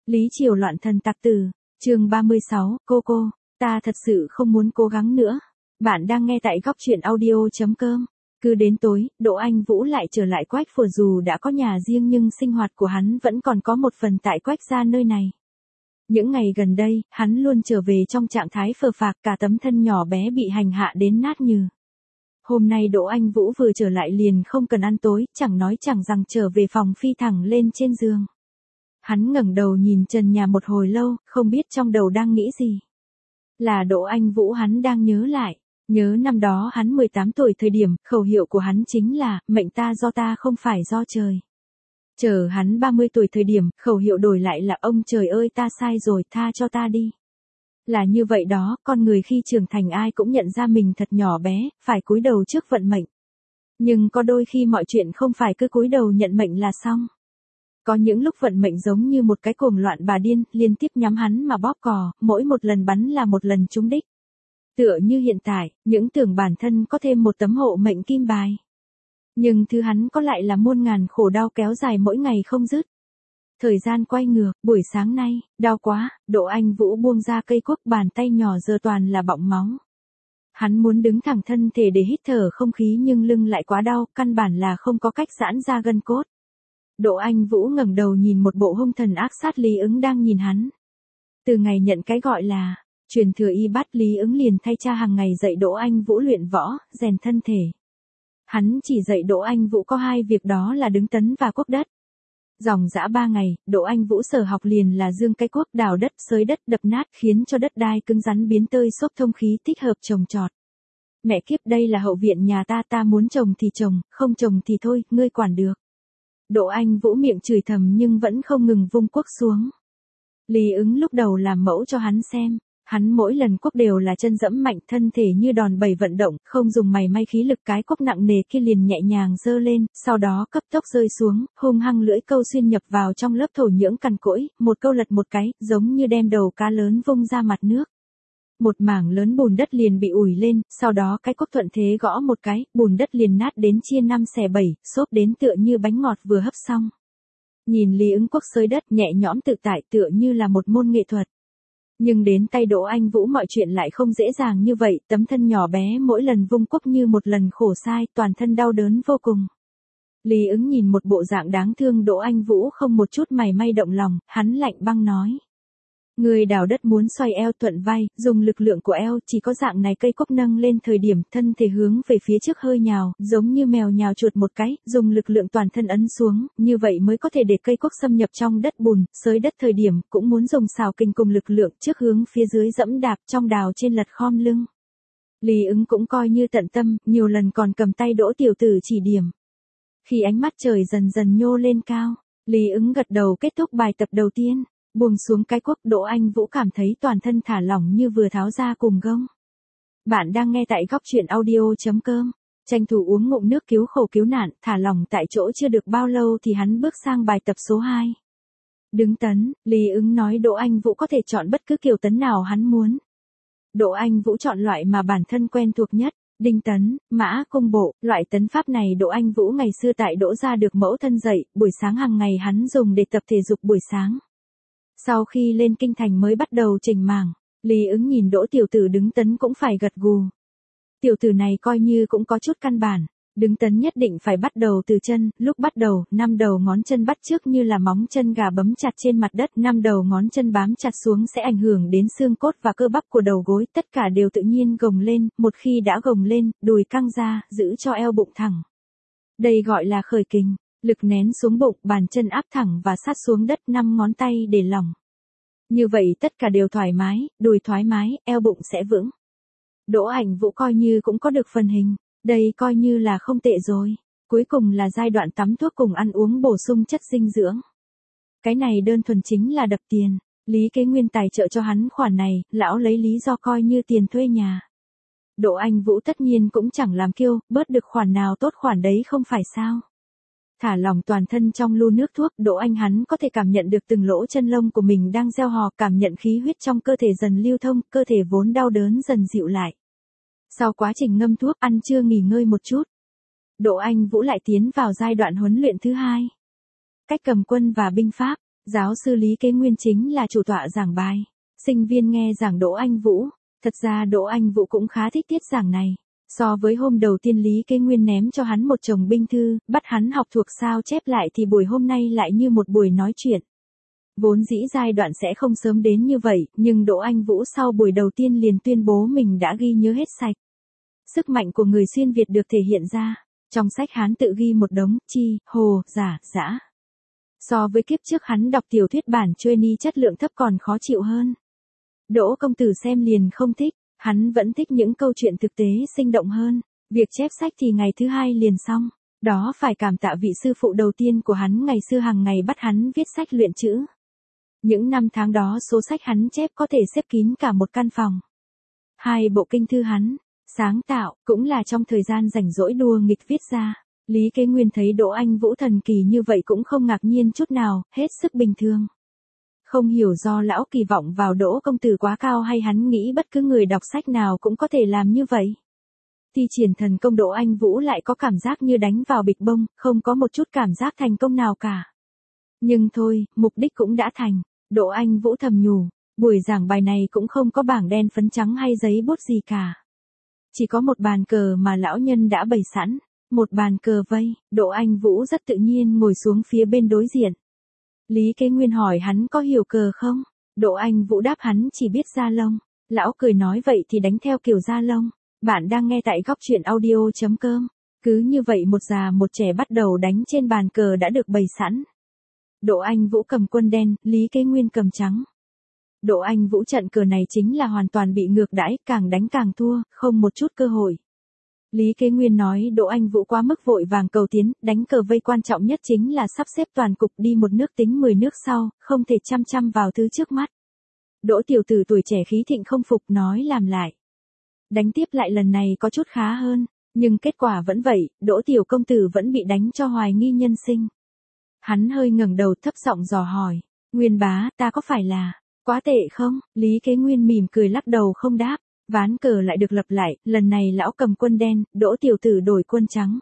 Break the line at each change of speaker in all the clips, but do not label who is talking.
Lý Triều loạn thần tặc tử, chương 36, cô, ta thật sự không muốn cố gắng nữa. Bạn đang nghe tại góc truyện audio.com. Cứ đến tối, Đỗ Anh Vũ lại trở lại Quách Phổ, dù đã có nhà riêng nhưng sinh hoạt của hắn vẫn còn có một phần tại Quách gia nơi này. Những ngày gần đây, hắn luôn trở về trong trạng thái phờ phạc, cả tấm thân nhỏ bé bị hành hạ đến nát nhừ. Hôm nay Đỗ Anh Vũ vừa trở lại liền không cần ăn tối, chẳng nói chẳng rằng trở về phòng phi thẳng lên trên giường. Hắn ngẩng đầu nhìn trần nhà một hồi lâu, không biết trong đầu đang nghĩ gì. Là Đỗ Anh Vũ hắn đang nhớ lại. Nhớ năm đó hắn 18 tuổi thời điểm, khẩu hiệu của hắn chính là, mệnh ta do ta không phải do trời. Chờ hắn 30 tuổi thời điểm, khẩu hiệu đổi lại là ông trời ơi ta sai rồi, tha cho ta đi. Là như vậy đó, con người khi trưởng thành ai cũng nhận ra mình thật nhỏ bé, phải cúi đầu trước vận mệnh. Nhưng có đôi khi mọi chuyện không phải cứ cúi đầu nhận mệnh là xong. Có những lúc vận mệnh giống như một cái cuồng loạn bà điên, liên tiếp nhắm hắn mà bóp cò, mỗi một lần bắn là một lần trúng đích. Tựa như hiện tại, những tưởng bản thân có thêm một tấm hộ mệnh kim bài. Nhưng thứ hắn có lại là muôn ngàn khổ đau kéo dài mỗi ngày không dứt. Thời gian quay ngược, buổi sáng nay, đau quá, Đỗ Anh Vũ buông ra cây cuốc, bàn tay nhỏ giờ toàn là bọng máu. Hắn muốn đứng thẳng thân thể để hít thở không khí nhưng lưng lại quá đau, căn bản là không có cách giãn ra gân cốt. Đỗ Anh Vũ ngẩng đầu nhìn một bộ hung thần ác sát Lý Ứng đang nhìn hắn. Từ ngày nhận cái gọi là truyền thừa y bát, Lý Ứng liền thay cha hàng ngày dạy Đỗ Anh Vũ luyện võ, rèn thân thể. Hắn chỉ dạy Đỗ Anh Vũ có hai việc, đó là đứng tấn và cuốc đất. Dòng dã 3 ngày, Đỗ Anh Vũ sở học liền là dương cái cuốc, đào đất, xới đất, đập nát, khiến cho đất đai cứng rắn biến tơi xốp thông khí, thích hợp trồng trọt. Mẹ kiếp, đây là hậu viện nhà ta muốn trồng thì trồng, không trồng thì thôi, ngươi quản được. Đỗ Anh Vũ miệng chửi thầm nhưng vẫn không ngừng vung cuốc xuống. Lý Ứng lúc đầu làm mẫu cho hắn xem, hắn mỗi lần cuốc đều là chân dẫm mạnh, thân thể như đòn bẩy vận động, không dùng mảy may khí lực, cái cuốc nặng nề kia liền nhẹ nhàng giơ lên, sau đó cấp tốc rơi xuống, hung hăng lưỡi câu xuyên nhập vào trong lớp thổ nhưỡng cằn cỗi, một câu lật một cái, giống như đem đầu cá lớn vung ra mặt nước. Một mảng lớn bùn đất liền bị ủi lên, sau đó cái cuốc thuận thế gõ một cái, bùn đất liền nát đến chia 5 xẻ 7, xốp đến tựa như bánh ngọt vừa hấp xong. Nhìn Lý Ứng cuốc xới đất nhẹ nhõm tự tại, tựa như là một môn nghệ thuật. Nhưng đến tay Đỗ Anh Vũ mọi chuyện lại không dễ dàng như vậy, tấm thân nhỏ bé mỗi lần vung cuốc như một lần khổ sai, toàn thân đau đớn vô cùng. Lý Ứng nhìn một bộ dạng đáng thương Đỗ Anh Vũ không một chút mảy may động lòng, hắn lạnh băng nói. Người đào đất muốn xoay eo thuận vai, dùng lực lượng của eo, chỉ có dạng này cây cuốc nâng lên thời điểm thân thể hướng về phía trước hơi nhào, giống như mèo nhào chuột một cái, dùng lực lượng toàn thân ấn xuống, như vậy mới có thể để cây cuốc xâm nhập trong đất bùn, xới đất thời điểm cũng muốn dùng xào kình cùng lực lượng trước hướng phía dưới dẫm đạp, trong đào trên lật khom lưng. Lý Ứng cũng coi như tận tâm, nhiều lần còn cầm tay Đỗ tiểu tử chỉ điểm. Khi ánh mắt trời dần dần nhô lên cao, Lý Ứng gật đầu kết thúc bài tập đầu tiên. Buông xuống cái cuốc, Đỗ Anh Vũ cảm thấy toàn thân thả lỏng như vừa tháo ra cùng gông. Bạn đang nghe tại góc truyện audio.com. Tranh thủ uống ngụm nước cứu khổ cứu nạn, thả lỏng tại chỗ chưa được bao lâu thì hắn bước sang bài tập số 2. Đứng tấn, Lý Ứng nói Đỗ Anh Vũ có thể chọn bất cứ kiểu tấn nào hắn muốn. Đỗ Anh Vũ chọn loại mà bản thân quen thuộc nhất. Đinh tấn, mã cung bộ, loại tấn pháp này Đỗ Anh Vũ ngày xưa tại Đỗ gia được mẫu thân dạy, buổi sáng hàng ngày hắn dùng để tập thể dục buổi sáng. Sau khi lên kinh thành mới bắt đầu chỉnh mảng, Lý Ứng nhìn Đỗ tiểu tử đứng tấn cũng phải gật gù. Tiểu tử này coi như cũng có chút căn bản, đứng tấn nhất định phải bắt đầu từ chân, lúc bắt đầu, 5 đầu ngón chân bắt trước như là móng chân gà bấm chặt trên mặt đất, 5 đầu ngón chân bám chặt xuống sẽ ảnh hưởng đến xương cốt và cơ bắp của đầu gối, tất cả đều tự nhiên gồng lên, một khi đã gồng lên, đùi căng ra, giữ cho eo bụng thẳng. Đây gọi là khởi kình. Lực nén xuống bụng, bàn chân áp thẳng và sát xuống đất, 5 ngón tay để lỏng. Như vậy tất cả đều thoải mái, đùi thoải mái, eo bụng sẽ vững. Đỗ Anh Vũ coi như cũng có được phần hình, đây coi như là không tệ rồi. Cuối cùng là giai đoạn tắm thuốc cùng ăn uống bổ sung chất dinh dưỡng. Cái này đơn thuần chính là đập tiền, Lý Kế Nguyên tài trợ cho hắn khoản này, lão lấy lý do coi như tiền thuê nhà. Đỗ Anh Vũ tất nhiên cũng chẳng làm kiêu, bớt được khoản nào tốt khoản đấy không phải sao. Thả lỏng toàn thân trong lu nước thuốc, Đỗ Anh hắn có thể cảm nhận được từng lỗ chân lông của mình đang gieo hò, cảm nhận khí huyết trong cơ thể dần lưu thông, cơ thể vốn đau đớn dần dịu lại. Sau quá trình ngâm thuốc, ăn trưa nghỉ ngơi một chút, Đỗ Anh Vũ lại tiến vào giai đoạn huấn luyện thứ 2. Cách cầm quân và binh pháp. Giáo sư Lý Kế Nguyên chính là chủ tọa giảng bài. Sinh viên nghe giảng Đỗ Anh Vũ. Thật ra Đỗ Anh Vũ cũng khá thích tiết giảng này. So với hôm đầu tiên Lý Kế Nguyên ném cho hắn một chồng binh thư, bắt hắn học thuộc sao chép lại thì buổi hôm nay lại như một buổi nói chuyện. Vốn dĩ giai đoạn sẽ không sớm đến như vậy, nhưng Đỗ Anh Vũ sau buổi đầu tiên liền tuyên bố mình đã ghi nhớ hết sạch. Sức mạnh của người xuyên Việt được thể hiện ra. Trong sách hắn tự ghi một đống, chi, hồ, giả, dã. So với kiếp trước hắn đọc tiểu thuyết bản trainee chất lượng thấp còn khó chịu hơn. Đỗ công tử xem liền không thích, hắn vẫn thích những câu chuyện thực tế sinh động hơn. Việc chép sách thì ngày thứ hai liền xong. Đó phải cảm tạ vị sư phụ đầu tiên của hắn ngày xưa hàng ngày bắt hắn viết sách luyện chữ. Những năm tháng đó số sách hắn chép có thể xếp kín cả một căn phòng. 2 bộ kinh thư hắn sáng tạo, cũng là trong thời gian rảnh rỗi đùa nghịch viết ra. Lý Kế Nguyên thấy Đỗ Anh Vũ thần kỳ như vậy cũng không ngạc nhiên chút nào, hết sức bình thường. Không hiểu do lão kỳ vọng vào Đỗ công tử quá cao hay hắn nghĩ bất cứ người đọc sách nào cũng có thể làm như vậy. Thi triển thần công Đỗ Anh Vũ lại có cảm giác như đánh vào bịch bông, không có một chút cảm giác thành công nào cả. Nhưng thôi, mục đích cũng đã thành. Đỗ Anh Vũ thầm nhủ, buổi giảng bài này cũng không có bảng đen phấn trắng hay giấy bút gì cả. Chỉ có một bàn cờ mà lão nhân đã bày sẵn, một bàn cờ vây. Đỗ Anh Vũ rất tự nhiên ngồi xuống phía bên đối diện. Lý Kế Nguyên hỏi hắn có hiểu cờ không? Đỗ Anh Vũ đáp hắn chỉ biết da lông. Lão cười nói vậy thì đánh theo kiểu da lông. Bạn đang nghe tại góc truyện audio.com. Cứ như vậy một già một trẻ bắt đầu đánh trên bàn cờ đã được bày sẵn. Đỗ Anh Vũ cầm quân đen, Lý Kế Nguyên cầm trắng. Đỗ Anh Vũ trận cờ này chính là hoàn toàn bị ngược đãi, càng đánh càng thua, không một chút cơ hội. Lý Kế Nguyên nói Đỗ Anh Vũ quá mức vội vàng cầu tiến, đánh cờ vây quan trọng nhất chính là sắp xếp toàn cục đi một nước tính 10 nước sau, không thể chăm chăm vào thứ trước mắt. Đỗ tiểu tử tuổi trẻ khí thịnh không phục nói làm lại. Đánh tiếp lại lần này có chút khá hơn, nhưng kết quả vẫn vậy, Đỗ tiểu công tử vẫn bị đánh cho hoài nghi nhân sinh. Hắn hơi ngẩng đầu thấp giọng dò hỏi, Nguyên bá, ta có phải là quá tệ không? Lý Kế Nguyên mỉm cười lắc đầu không đáp. Ván cờ lại được lập lại, lần này lão cầm quân đen, Đỗ tiểu tử đổi quân trắng.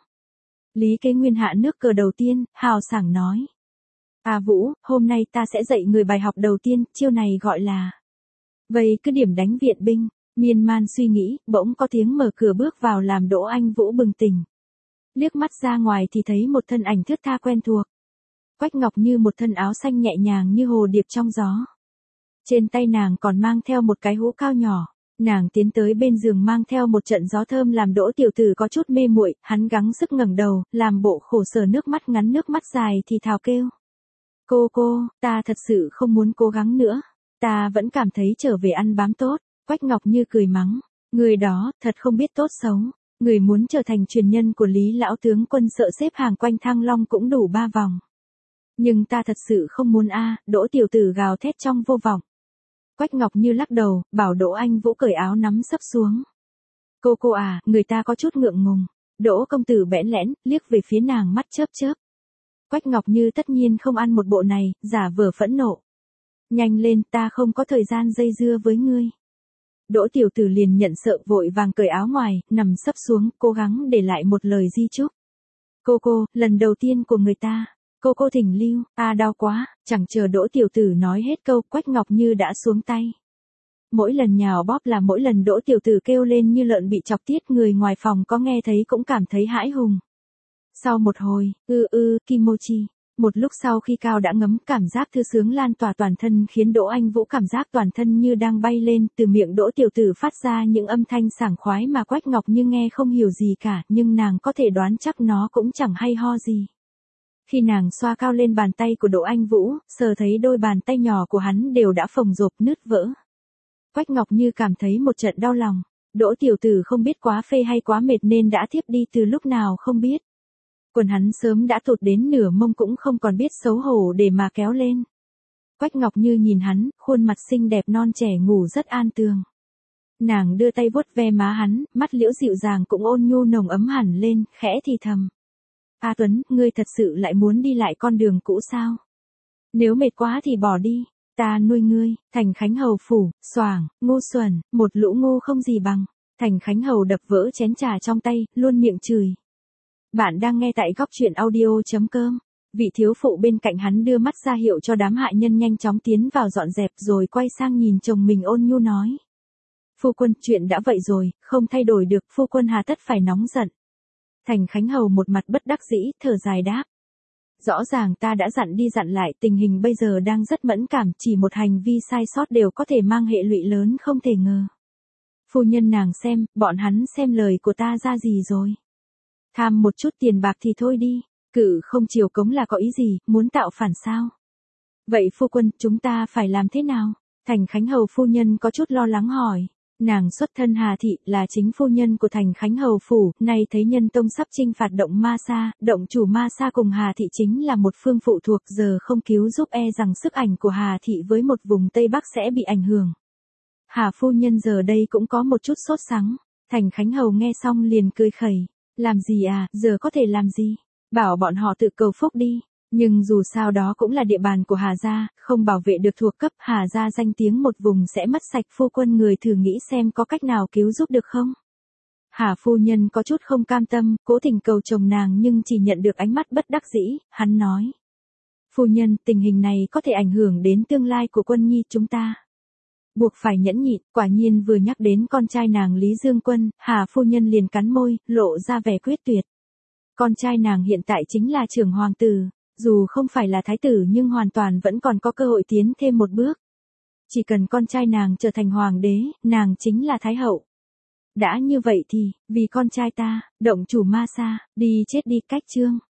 Lý Kế Nguyên hạ nước cờ đầu tiên, hào sảng nói. Vũ, hôm nay ta sẽ dạy người bài học đầu tiên, chiêu này gọi là vây cứ điểm đánh viện binh. Miên man suy nghĩ, bỗng có tiếng mở cửa bước vào làm Đỗ Anh Vũ bừng tỉnh. Liếc mắt ra ngoài thì thấy một thân ảnh thướt tha quen thuộc. Quách Ngọc Như một thân áo xanh nhẹ nhàng như hồ điệp trong gió. Trên tay nàng còn mang theo một cái hũ cao nhỏ. Nàng tiến tới bên giường mang theo một trận gió thơm làm Đỗ tiểu tử có chút mê muội, hắn gắng sức ngẩng đầu, làm bộ khổ sở nước mắt ngắn nước mắt dài thì thào kêu. Cô, ta thật sự không muốn cố gắng nữa. Ta vẫn cảm thấy trở về ăn bám tốt. Quách Ngọc Như cười mắng. Người đó, thật không biết tốt xấu. Người muốn trở thành truyền nhân của Lý lão tướng quân sợ xếp hàng quanh Thăng Long cũng đủ 3 vòng. Nhưng ta thật sự không muốn Đỗ tiểu tử gào thét trong vô vọng. Quách Ngọc Như lắc đầu, bảo Đỗ Anh Vũ cởi áo nắm sấp xuống. Cô người ta có chút ngượng ngùng. Đỗ công tử bẽn lẽn, liếc về phía nàng mắt chớp chớp. Quách Ngọc Như tất nhiên không ăn một bộ này, giả vờ phẫn nộ. Nhanh lên, ta không có thời gian dây dưa với ngươi. Đỗ tiểu tử liền nhận sợ vội vàng cởi áo ngoài, nằm sấp xuống, cố gắng để lại một lời di chúc. Cô, lần đầu tiên của người ta. Cô thỉnh lưu, đau quá, chẳng chờ Đỗ tiểu tử nói hết câu, Quách Ngọc Như đã xuống tay. Mỗi lần nhào bóp là mỗi lần Đỗ tiểu tử kêu lên như lợn bị chọc tiết, người ngoài phòng có nghe thấy cũng cảm thấy hãi hùng. Sau một hồi, kimochi, một lúc sau khi cao đã ngấm, cảm giác thư sướng lan tỏa toàn thân khiến Đỗ Anh Vũ cảm giác toàn thân như đang bay lên, từ miệng Đỗ tiểu tử phát ra những âm thanh sảng khoái mà Quách Ngọc Như nghe không hiểu gì cả, nhưng nàng có thể đoán chắc nó cũng chẳng hay ho gì. Khi nàng xoa cao lên bàn tay của Đỗ Anh Vũ, sờ thấy đôi bàn tay nhỏ của hắn đều đã phồng rộp nứt vỡ. Quách Ngọc Như cảm thấy một trận đau lòng. Đỗ tiểu tử không biết quá phê hay quá mệt nên đã thiếp đi từ lúc nào không biết. Quần hắn sớm đã tụt đến nửa mông cũng không còn biết xấu hổ để mà kéo lên. Quách Ngọc Như nhìn hắn, khuôn mặt xinh đẹp non trẻ ngủ rất an tường. Nàng đưa tay vuốt ve má hắn, mắt liễu dịu dàng cũng ôn nhu nồng ấm hẳn lên, khẽ thì thầm. Tuấn, ngươi thật sự lại muốn đi lại con đường cũ sao? Nếu mệt quá thì bỏ đi, ta nuôi ngươi. Thành Khánh Hầu phủ, xoảng, ngu xuẩn, một lũ ngu không gì bằng. Thành Khánh Hầu đập vỡ chén trà trong tay, luôn miệng chửi. Bạn đang nghe tại góc truyện audio.com. Vị thiếu phụ bên cạnh hắn đưa mắt ra hiệu cho đám hạ nhân nhanh chóng tiến vào dọn dẹp rồi quay sang nhìn chồng mình ôn nhu nói. Phu quân, chuyện đã vậy rồi, không thay đổi được, phu quân hà tất phải nóng giận. Thành Khánh Hầu một mặt bất đắc dĩ, thở dài đáp. Rõ ràng ta đã dặn đi dặn lại, tình hình bây giờ đang rất mẫn cảm, chỉ một hành vi sai sót đều có thể mang hệ lụy lớn không thể ngờ. Phu nhân nàng xem, bọn hắn xem lời của ta ra gì rồi. Tham một chút tiền bạc thì thôi đi, cự không chiều cống là có ý gì, muốn tạo phản sao? Vậy phu quân, chúng ta phải làm thế nào? Thành Khánh Hầu phu nhân có chút lo lắng hỏi. Nàng xuất thân Hà Thị, là chính phu nhân của Thành Khánh Hầu phủ, nay thấy Nhân Tông sắp chinh phạt động Ma Sa, động chủ Ma Sa cùng Hà Thị chính là một phương phụ thuộc, giờ không cứu giúp e rằng sức ảnh của Hà Thị với một vùng Tây Bắc sẽ bị ảnh hưởng. Hà phu nhân giờ đây cũng có một chút sốt sắng. Thành Khánh Hầu nghe xong liền cười khẩy. Làm gì à, giờ có thể làm gì? Bảo bọn họ tự cầu phúc đi. Nhưng dù sao đó cũng là địa bàn của Hà gia, không bảo vệ được thuộc cấp, Hà gia danh tiếng một vùng sẽ mất sạch, phu quân người thử nghĩ xem có cách nào cứu giúp được không? Hà phu nhân có chút không cam tâm, cố tình cầu chồng nàng nhưng chỉ nhận được ánh mắt bất đắc dĩ, hắn nói. Phu nhân, tình hình này có thể ảnh hưởng đến tương lai của Quân Nhi chúng ta. Buộc phải nhẫn nhịn, quả nhiên vừa nhắc đến con trai nàng Lý Dương Quân, Hà phu nhân liền cắn môi, lộ ra vẻ quyết tuyệt. Con trai nàng hiện tại chính là trưởng hoàng tử. Dù không phải là thái tử nhưng hoàn toàn vẫn còn có cơ hội tiến thêm một bước. Chỉ cần con trai nàng trở thành hoàng đế, nàng chính là thái hậu. Đã như vậy thì, vì con trai ta, động chủ Ma Sa, đi chết đi, cách chương.